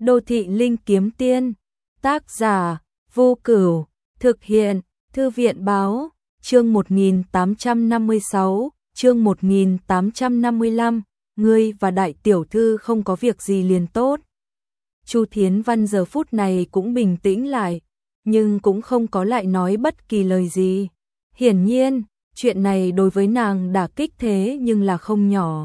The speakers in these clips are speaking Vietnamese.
Đô thị linh kiếm tiên. Tác giả Vô Cửu. Thực hiện Thư viện báo. Chương 1856, chương 1855. Ngươi và đại tiểu thư không có việc gì liền tốt. Chu Thiến Văn giờ phút này cũng bình tĩnh lại, nhưng cũng không có lại nói bất kỳ lời gì. Hiển nhiên, chuyện này đối với nàng đả kích thế nhưng là không nhỏ.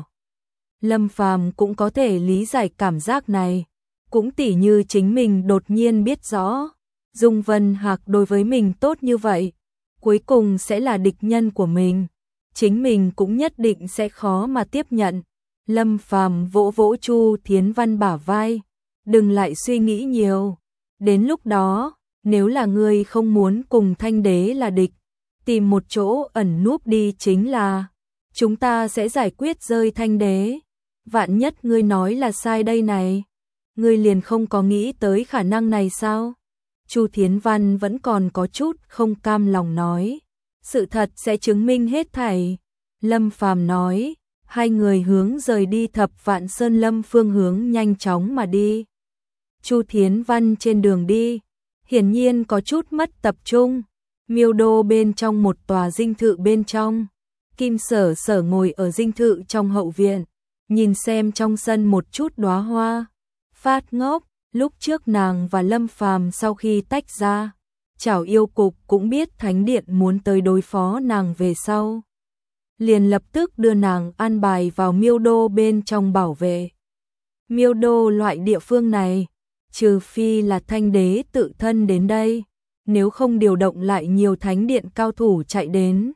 Lâm Phàm cũng có thể lý giải cảm giác này, cũng tỉ như chính mình đột nhiên biết rõ, Dung Vân Hạc đối với mình tốt như vậy, cuối cùng sẽ là địch nhân của mình, chính mình cũng nhất định sẽ khó mà tiếp nhận. Lâm Phàm vỗ vỗ Chu Thiến Văn bả vai, đừng lại suy nghĩ nhiều, đến lúc đó, nếu là ngươi không muốn cùng Thanh Đế là địch, tìm một chỗ ẩn núp đi chính là, chúng ta sẽ giải quyết rơi Thanh Đế. Vạn nhất ngươi nói là sai đây này, ngươi liền không có nghĩ tới khả năng này sao? Chu Thiến Văn vẫn còn có chút không cam lòng nói, sự thật sẽ chứng minh hết thảy. Lâm Phàm nói, hai người hướng rời đi Thập Vạn Sơn Lâm phương hướng nhanh chóng mà đi. Chu Thiến Văn trên đường đi, hiển nhiên có chút mất tập trung. Miêu đô bên trong một tòa dinh thự bên trong, Kim Sở Sở ngồi ở dinh thự trong hậu viện, nhìn xem trong sân một chút đóa hoa, phát ngốc. Lúc trước nàng và Lâm Phàm sau khi tách ra, Trảo Yêu Cục cũng biết Thánh Điện muốn tới đối phó nàng về sau, liền lập tức đưa nàng an bài vào Miêu đô bên trong bảo vệ. Miêu đô loại địa phương này, trừ phi là Thanh Đế tự thân đến đây, nếu không điều động lại nhiều Thánh Điện cao thủ chạy đến,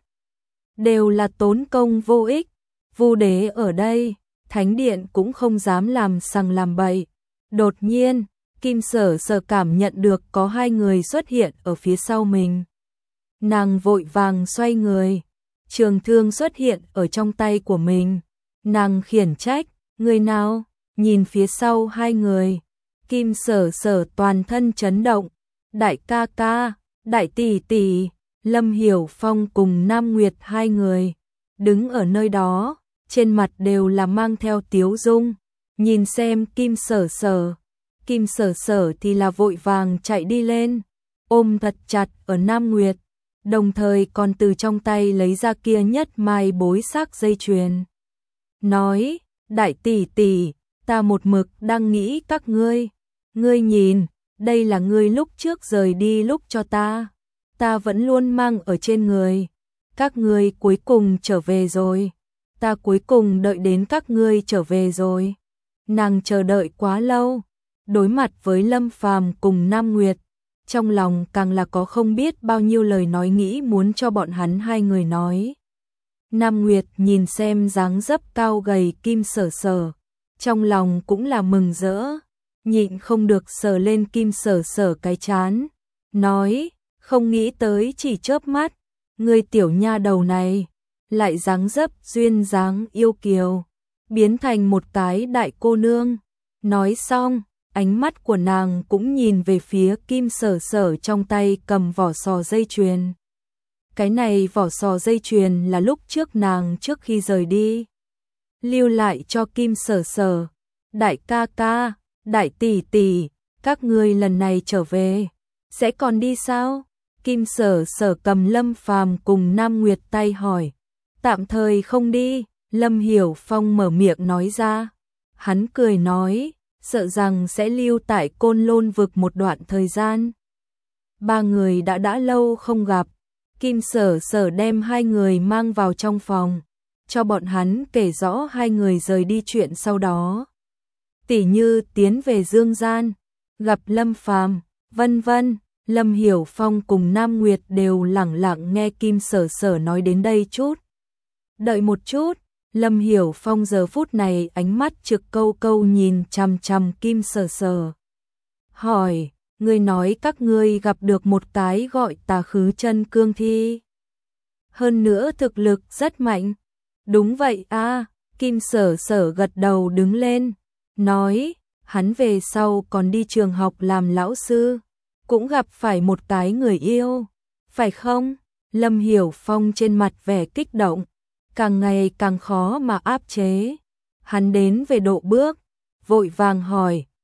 đều là tốn công vô ích. Vu Đế ở đây, Thánh Điện cũng không dám làm sằng làm bậy. Đột nhiên, Kim Sở Sở cảm nhận được có hai người xuất hiện ở phía sau mình. Nàng vội vàng xoay người, trường thương xuất hiện ở trong tay của mình. Nàng khiển trách, người nào? Nhìn phía sau hai người, Kim Sở Sở toàn thân chấn động. Đại ca ca, đại tỷ tỷ, Lâm Hiểu Phong cùng Nam Nguyệt hai người, đứng ở nơi đó, trên mặt đều là mang theo tiếu dung, nhìn xem Kim Sở Sở. Kim Sở Sở thì là vội vàng chạy đi lên, ôm thật chặt ở Nam Nguyệt, đồng thời còn từ trong tay lấy ra kia nhất mai bối sắc dây chuyền. Nói, đại tỷ tỷ, ta một mực đang nghĩ các ngươi nhìn, đây là ngươi lúc trước rời đi lúc cho ta vẫn luôn mang ở trên người, các ngươi cuối cùng trở về rồi, ta cuối cùng đợi đến các ngươi trở về rồi. Nàng chờ đợi quá lâu, đối mặt với Lâm Phàm cùng Nam Nguyệt, trong lòng càng là có không biết bao nhiêu lời nói nghĩ muốn cho bọn hắn hai người nói. Nam Nguyệt nhìn xem dáng dấp cao gầy Kim Sở Sở, trong lòng cũng là mừng rỡ, nhịn không được sờ lên Kim Sở Sở cái trán, nói, không nghĩ tới chỉ chớp mắt, ngươi tiểu nha đầu này, lại dáng dấp duyên dáng yêu kiều, biến thành một cái đại cô nương. Nói xong, ánh mắt của nàng cũng nhìn về phía Kim Sở Sở trong tay cầm vỏ sò dây chuyền. Cái này vỏ sò dây chuyền là lúc trước nàng trước khi rời đi lưu lại cho Kim Sở Sở. Đại ca ca, đại tỷ tỷ, các ngươi lần này trở về, sẽ còn đi sao? Kim Sở Sở cầm Lâm Phàm cùng Nam Nguyệt tay hỏi. Tạm thời không đi, Lâm Hiểu Phong mở miệng nói ra. Hắn cười nói, sợ rằng sẽ lưu tại Côn Lôn vực một đoạn thời gian. Ba người đã lâu không gặp, Kim Sở Sở đem hai người mang vào trong phòng, cho bọn hắn kể rõ hai người rời đi chuyện sau đó. Tỉ như tiến về Dương Gian, gặp Lâm Phàm, vân vân. Lâm Hiểu Phong cùng Nam Nguyệt đều lẳng lặng nghe Kim Sở Sở nói đến đây chút. Đợi một chút, Lâm Hiểu Phong giờ phút này ánh mắt trực câu câu nhìn chằm chằm Kim Sở Sở. Hỏi, ngươi nói các ngươi gặp được một cái gọi Tà Khứ Chân Cương Thi. Hơn nữa thực lực rất mạnh. Đúng vậy a, Kim Sở Sở gật đầu đứng lên, nói, hắn về sau còn đi trường học làm lão sư, cũng gặp phải một cái người yêu, phải không? Lâm Hiểu Phong trên mặt vẻ kích động, càng ngày càng khó mà áp chế. Hắn đến về độ bước, vội vàng hỏi,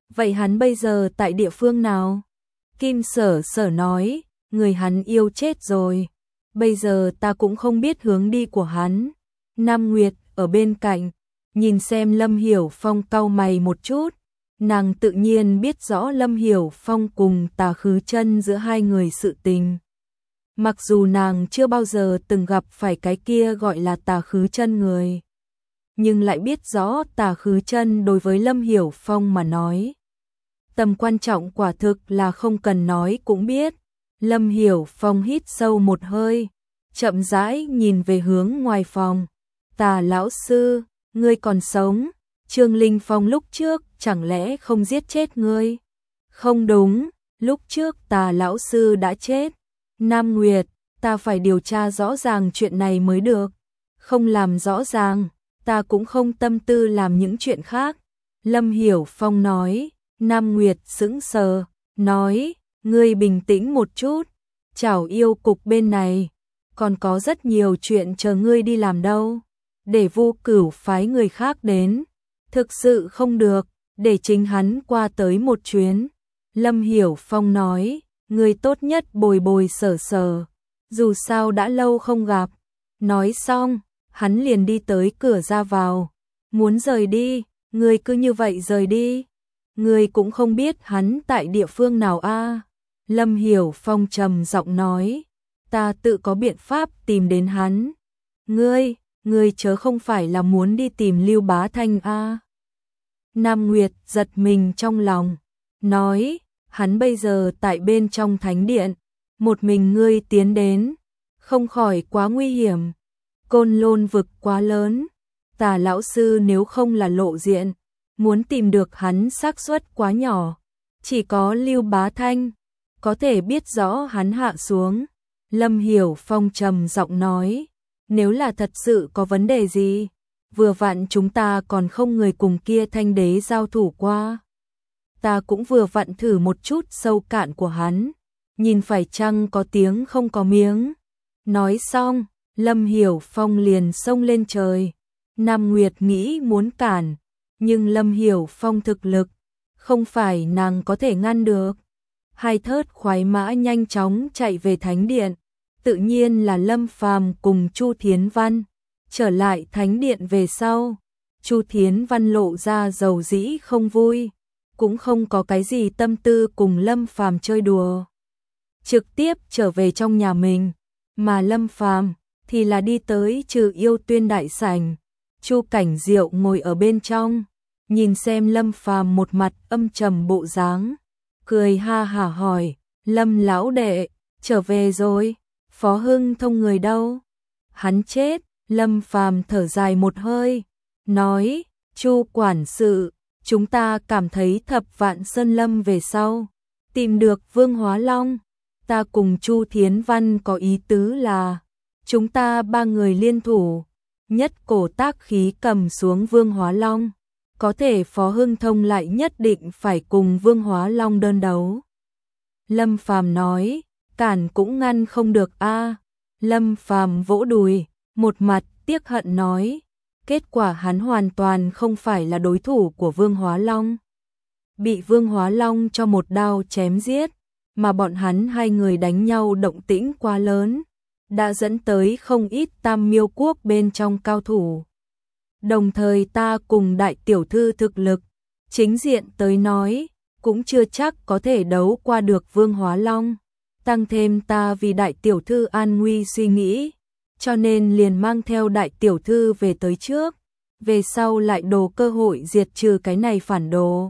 Vậy hắn bây giờ tại địa phương nào? Kim Sở Sở nói, người hắn yêu chết rồi. Bây giờ ta cũng không biết hướng đi của hắn. Nam Nguyệt ở bên cạnh, nhìn xem Lâm Hiểu Phong cau mày một chút. Nàng tự nhiên biết rõ Lâm Hiểu Phong cùng Tà Khứ Chân giữa hai người sự tình. Mặc dù nàng chưa bao giờ từng gặp phải cái kia gọi là Tà Khứ Chân người, nhưng lại biết rõ Tà Khứ Chân đối với Lâm Hiểu Phong mà nói, tầm quan trọng quả thực là không cần nói cũng biết. Lâm Hiểu Phong hít sâu một hơi, chậm rãi nhìn về hướng ngoài phòng. Tà lão sư, ngươi còn sống? Trương Linh Phong lúc trước chẳng lẽ không giết chết ngươi? Không đúng, lúc trước Tà lão sư đã chết. Nam Nguyệt, ta phải điều tra rõ ràng chuyện này mới được. Không làm rõ ràng, ta cũng không tâm tư làm những chuyện khác. Lâm Hiểu Phong nói. Nam Nguyệt sững sờ, nói, ngươi bình tĩnh một chút, Trảo Yêu cục bên này, còn có rất nhiều chuyện chờ ngươi đi làm đâu. Để Vô Cửu phái người khác đến, thực sự không được, để chính hắn qua tới một chuyến. Lâm Hiểu Phong nói, ngươi tốt nhất bồi bồi sở sở, dù sao đã lâu không gặp. Nói xong, hắn liền đi tới cửa ra vào, muốn rời đi, ngươi cứ như vậy rời đi. Ngươi cũng không biết hắn tại địa phương nào a? Lâm Hiểu Phong trầm giọng nói, ta tự có biện pháp tìm đến hắn. Ngươi chớ không phải là muốn đi tìm Lưu Bá Thanh a? Nam Nguyệt giật mình trong lòng, nói, hắn bây giờ tại bên trong thánh điện, một mình ngươi tiến đến, không khỏi quá nguy hiểm. Côn Lôn vực quá lớn, Tà lão sư nếu không là lộ diện, muốn tìm được hắn xác suất quá nhỏ, chỉ có Lưu Bá Thanh có thể biết rõ hắn hạ xuống. Lâm Hiểu Phong trầm giọng nói, nếu là thật sự có vấn đề gì, vừa vặn chúng ta còn không người cùng kia Thanh đế giao thủ qua. Ta cũng vừa vặn thử một chút sâu cạn của hắn, nhìn phải chăng có tiếng không có miếng. Nói xong, Lâm Hiểu Phong liền xông lên trời. Nam Nguyệt nghĩ muốn cản, nhưng Lâm Hiểu Phong thực lực, không phải nàng có thể ngăn được. Hai thớt khoái mã nhanh chóng chạy về thánh điện, tự nhiên là Lâm Phàm cùng Chu Thiến Văn. Trở lại thánh điện về sau, Chu Thiến Văn lộ ra dầu dĩ không vui, cũng không có cái gì tâm tư cùng Lâm Phàm chơi đùa. Trực tiếp trở về trong nhà mình, mà Lâm Phàm thì là đi tới Trừ Yêu Tuyên đại sảnh. Chu Cảnh Diệu ngồi ở bên trong, nhìn xem Lâm Phàm một mặt âm trầm bộ dáng, cười ha hả hỏi, Lâm lão đệ, trở về rồi, Phó Hưng Thông người đâu? Hắn chết. Lâm Phàm thở dài một hơi, nói, Chu quản sự, chúng ta cảm thấy Thập Vạn Sơn Lâm về sau, tìm được Vương Hóa Long, ta cùng Chu Thiến Văn có ý tứ là, chúng ta ba người liên thủ, nhất cổ tác khí cầm xuống Vương Hóa Long, có thể Phó Hưng Thông lại nhất định phải cùng Vương Hóa Long đơn đấu. Lâm Phàm nói, cản cũng ngăn không được a. Lâm Phàm vỗ đùi, một mặt tiếc hận nói, kết quả hắn hoàn toàn không phải là đối thủ của Vương Hóa Long. Bị Vương Hóa Long cho một đao chém giết, mà bọn hắn hai người đánh nhau động tĩnh quá lớn, đã dẫn tới không ít Tam Miêu quốc bên trong cao thủ. Đồng thời ta cùng đại tiểu thư thực lực, chính diện tới nói, cũng chưa chắc có thể đấu qua được Vương Hóa Long. Tăng thêm ta vì đại tiểu thư an nguy suy nghĩ, cho nên liền mang theo đại tiểu thư về tới trước, về sau lại đồ cơ hội diệt trừ cái này phản đồ.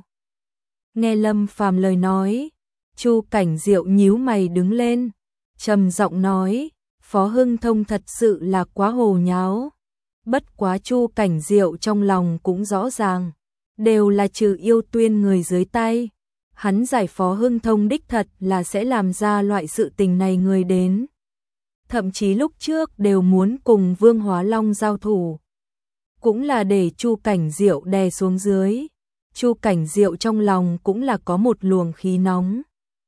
Nghe Lâm Phàm lời nói, Chu Cảnh Diệu nhíu mày đứng lên, trầm giọng nói, Phó Hưng Thông thật sự là quá hồ nháo. Bất quá Chu Cảnh Diệu trong lòng cũng rõ ràng, đều là Trừ Yêu Tuyên người dưới tay. Hắn giải Phó Hưng Thông đích thật là sẽ làm ra loại sự tình này người đến. Thậm chí lúc trước đều muốn cùng Vương Hóa Long giao thủ, cũng là để Chu Cảnh Diệu đè xuống dưới. Chu Cảnh Diệu trong lòng cũng là có một luồng khí nóng.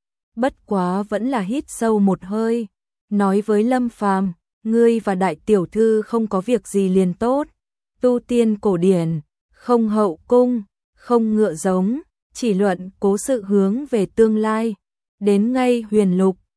Bất quá vẫn là hít sâu một hơi, nói với Lâm Phàm, ngươi và đại tiểu thư không có việc gì liền tốt, tu tiên cổ điển, không hậu cung, không ngựa giống, chỉ luận cố sự hướng về tương lai. Đến ngay huyền lục,